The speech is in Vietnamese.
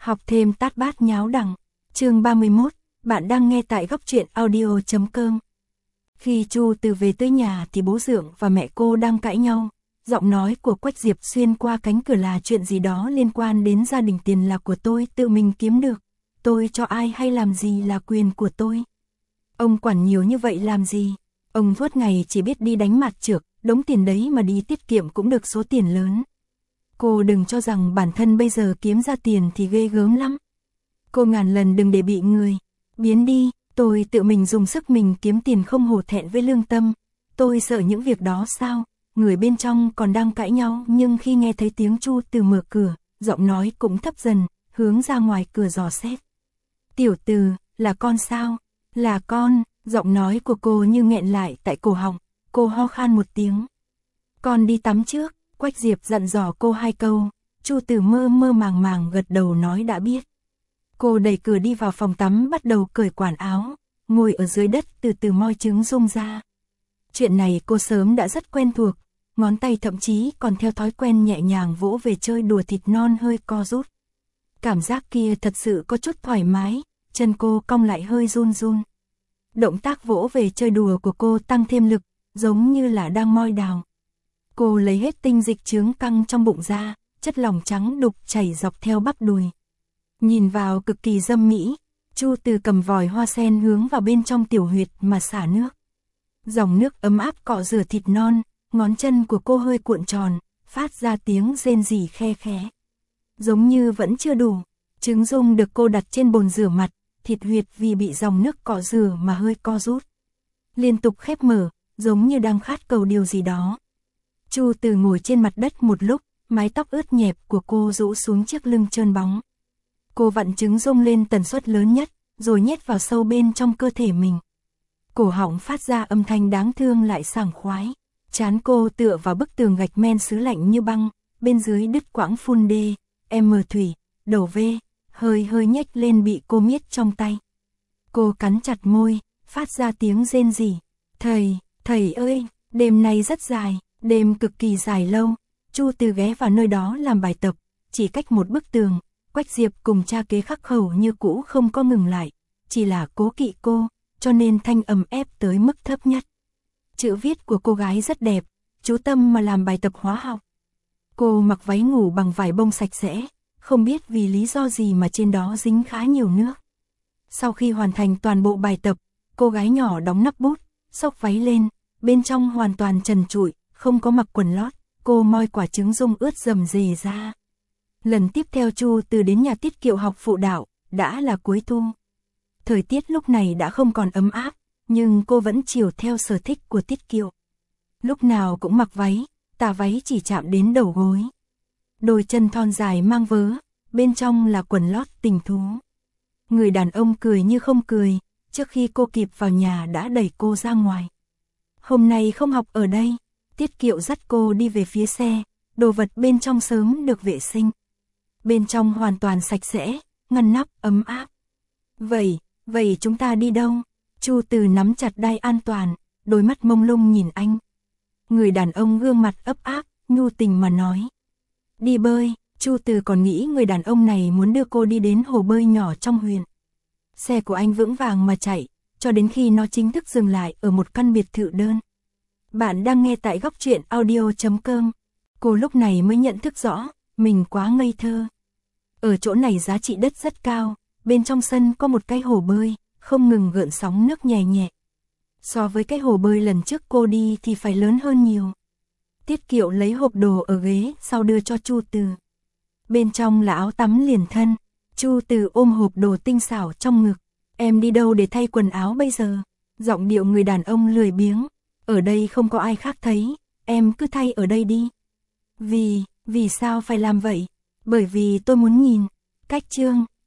Học thêm tát bát nháo đằng. Chương 31, bạn đang nghe tại góc truyện audio.com. Khi Chu Từ về tới nhà thì bố Dượng và mẹ cô đang cãi nhau. Giọng nói của Quách Diệp xuyên qua cánh cửa là chuyện gì đó liên quan đến gia đình, tiền là của tôi, tự mình kiếm được. Tôi cho ai hay làm gì là quyền của tôi. Ông quản nhiều như vậy làm gì? Ông suốt ngày chỉ biết đi đánh mặt trược, đống tiền đấy mà đi tiết kiệm cũng được số tiền lớn. Cô đừng cho rằng bản thân bây giờ kiếm ra tiền thì ghê gớm lắm. Cô ngàn lần đừng để bị người biến đi. Tôi tự mình dùng sức mình kiếm tiền không hổ thẹn với lương tâm. Tôi sợ những việc đó sao? Người bên trong còn đang cãi nhau, nhưng khi nghe thấy tiếng Chu Từ mở cửa, giọng nói cũng thấp dần, hướng ra ngoài cửa dò xét. Tiểu Từ, là con sao? Là con. Giọng nói của cô như nghẹn lại tại cổ họng. Cô ho khan một tiếng. Con đi tắm trước. Quách Diệp dặn dò cô 2 câu. Chu Từ mơ mơ màng màng gật đầu nói đã biết. Cô đẩy cửa đi vào phòng tắm, bắt đầu cởi quần áo, ngồi ở dưới đất từ từ moi trứng rung ra. Chuyện này cô sớm đã rất quen thuộc, ngón tay thậm chí còn theo thói quen nhẹ nhàng vỗ về chơi đùa, thịt non hơi co rút. Cảm giác kia thật sự có chút thoải mái, chân cô cong lại hơi run run. Động tác vỗ về chơi đùa của cô tăng thêm lực, giống như là đang moi đào. Cô lấy hết tinh dịch chướng căng trong bụng ra, chất lỏng trắng đục chảy dọc theo bắp đùi. Nhìn vào cực kỳ dâm mỹ. Chu Từ cầm vòi hoa sen hướng vào bên trong tiểu huyệt mà xả nước. Dòng nước ấm áp cọ rửa thịt non, ngón chân của cô hơi cuộn tròn, phát ra tiếng rên rỉ khe khẽ. Giống như vẫn chưa đủ, trứng rung được cô đặt trên bồn rửa mặt, thịt huyệt vì bị dòng nước cọ rửa mà hơi co rút. Liên tục khép mở, giống như đang khát cầu điều gì đó. Chu Từ ngồi trên mặt đất một lúc, mái tóc ướt nhẹp của cô rũ xuống chiếc lưng trơn bóng. Cô vặn trứng rung lên tần suất lớn nhất, rồi nhét vào sâu bên trong cơ thể mình. Cổ họng phát ra âm thanh đáng thương lại sảng khoái. Trán cô tựa vào bức tường gạch men sứ lạnh như băng, bên dưới đứt quãng phun đê, thủy, đầu V, hơi hơi nhếch lên bị cô miết trong tay. Cô cắn chặt môi, phát ra tiếng rên rỉ. Thầy ơi, đêm nay rất dài, đêm cực kỳ dài lâu. Chu Từ ghé vào nơi đó làm bài tập, chỉ cách một bức tường. Quách Diệp cùng cha kế khắc khẩu như cũ không có ngừng lại, chỉ là cố kỵ cô, cho nên thanh âm ép tới mức thấp nhất. Chữ viết của cô gái rất đẹp, chú tâm mà làm bài tập hóa học. Cô mặc váy ngủ bằng vải bông sạch sẽ, không biết vì lý do gì mà trên đó dính khá nhiều nước. Sau khi hoàn thành toàn bộ bài tập, cô gái nhỏ đóng nắp bút, xốc váy lên, bên trong hoàn toàn trần trụi, không có mặc quần lót, cô moi quả trứng rung ướt rầm rề ra. Lần tiếp theo Chu Từ đến nhà Tiết Kiệu học phụ đạo, đã là cuối thu. Thời tiết lúc này đã không còn ấm áp, nhưng cô vẫn chiều theo sở thích của Tiết Kiệu. Lúc nào cũng mặc váy, tà váy chỉ chạm đến đầu gối. Đôi chân thon dài mang vớ, bên trong là quần lót tình thú. Người đàn ông cười như không cười, trước khi cô kịp vào nhà đã đẩy cô ra ngoài. Hôm nay không học ở đây, Tiết Kiệu dắt cô đi về phía xe, đồ vật bên trong sớm được vệ sinh. Bên trong hoàn toàn sạch sẽ, ngăn nắp, ấm áp. Vậy chúng ta đi đâu? Chu Từ nắm chặt đai an toàn, đôi mắt mông lung nhìn anh. Người đàn ông gương mặt ấp áp, nhu tình mà nói. Đi bơi. Chu Từ còn nghĩ người đàn ông này muốn đưa cô đi đến hồ bơi nhỏ trong huyện. Xe của anh vững vàng mà chạy, cho đến khi nó chính thức dừng lại ở một căn biệt thự đơn. Bạn đang nghe tại góc truyện audio.com. Cô lúc này mới nhận thức rõ, mình quá ngây thơ. Ở chỗ này giá trị đất rất cao, bên trong sân có một cái hồ bơi, không ngừng gợn sóng nước nhẹ nhẹ. So với cái hồ bơi lần trước cô đi thì phải lớn hơn nhiều. Tiết Kiệu lấy hộp đồ ở ghế sau đưa cho Chu Từ. Bên trong là áo tắm liền thân. Chu Từ ôm hộp đồ tinh xảo trong ngực. Em đi đâu để thay quần áo bây giờ? Giọng điệu người đàn ông lười biếng. Ở đây không có ai khác thấy, em cứ thay ở đây đi. Vì sao phải làm vậy? Bởi vì tôi muốn nhìn. Cách chương.